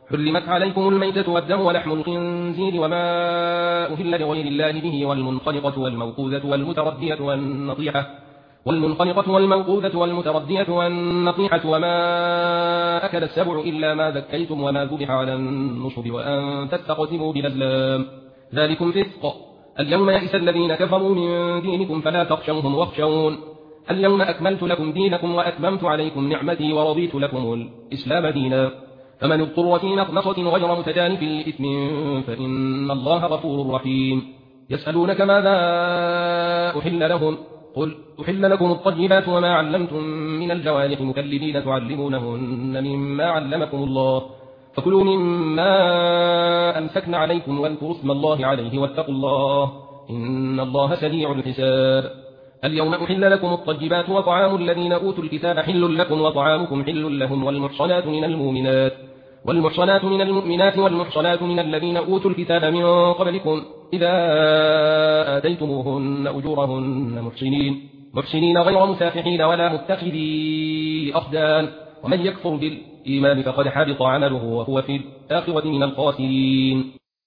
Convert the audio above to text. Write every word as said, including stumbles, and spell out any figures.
حرمت عليكم الميتة والدم ولحم الخنزير وما أهل لغير الله به والمنخنقة والموقوذة والمتردية والنطيحة والمنخنقة والموقوذة والمتردية والنطيحة وما أكل السبع إلا ما ذكيتم وما ذبح على النصب وأن تستقسموا بالأزلام ذلكم فسق. اليوم يئس الذين كفروا من دينكم فلا تخشوهم واخشون اليوم أكملت لكم دينكم وأتممت عليكم نعمتي ورضيت لكم الإسلام دينا فمن اضطر في مخنصة غير متجانف لإثم فإن الله غفور رحيم. يسألونك ماذا أحل لهم قل أحل لكم الطيبات وما علمتم من الجوارح مكلبين تعلمونهن مما علمكم الله فكلوا مما أمسكن عليكم واذكروا اسم الله عليه واتقوا الله إن الله سريع الحساب. اليوم أحل لكم الطيبات وطعام الذين أوتوا الكتاب حل لكم وطعامكم حل لهم والمحصنات من المؤمنات والمحصنات من المؤمنات والمحصنات من الذين أوتوا الكتاب من قبلكم إذا آتيتموهن أجورهن محسنين محسنين غير مسافحين ولا متخذي أخدان ومن يكفر بالإيمان فقد حبط عمله وهو في الآخرة من الخاسرين.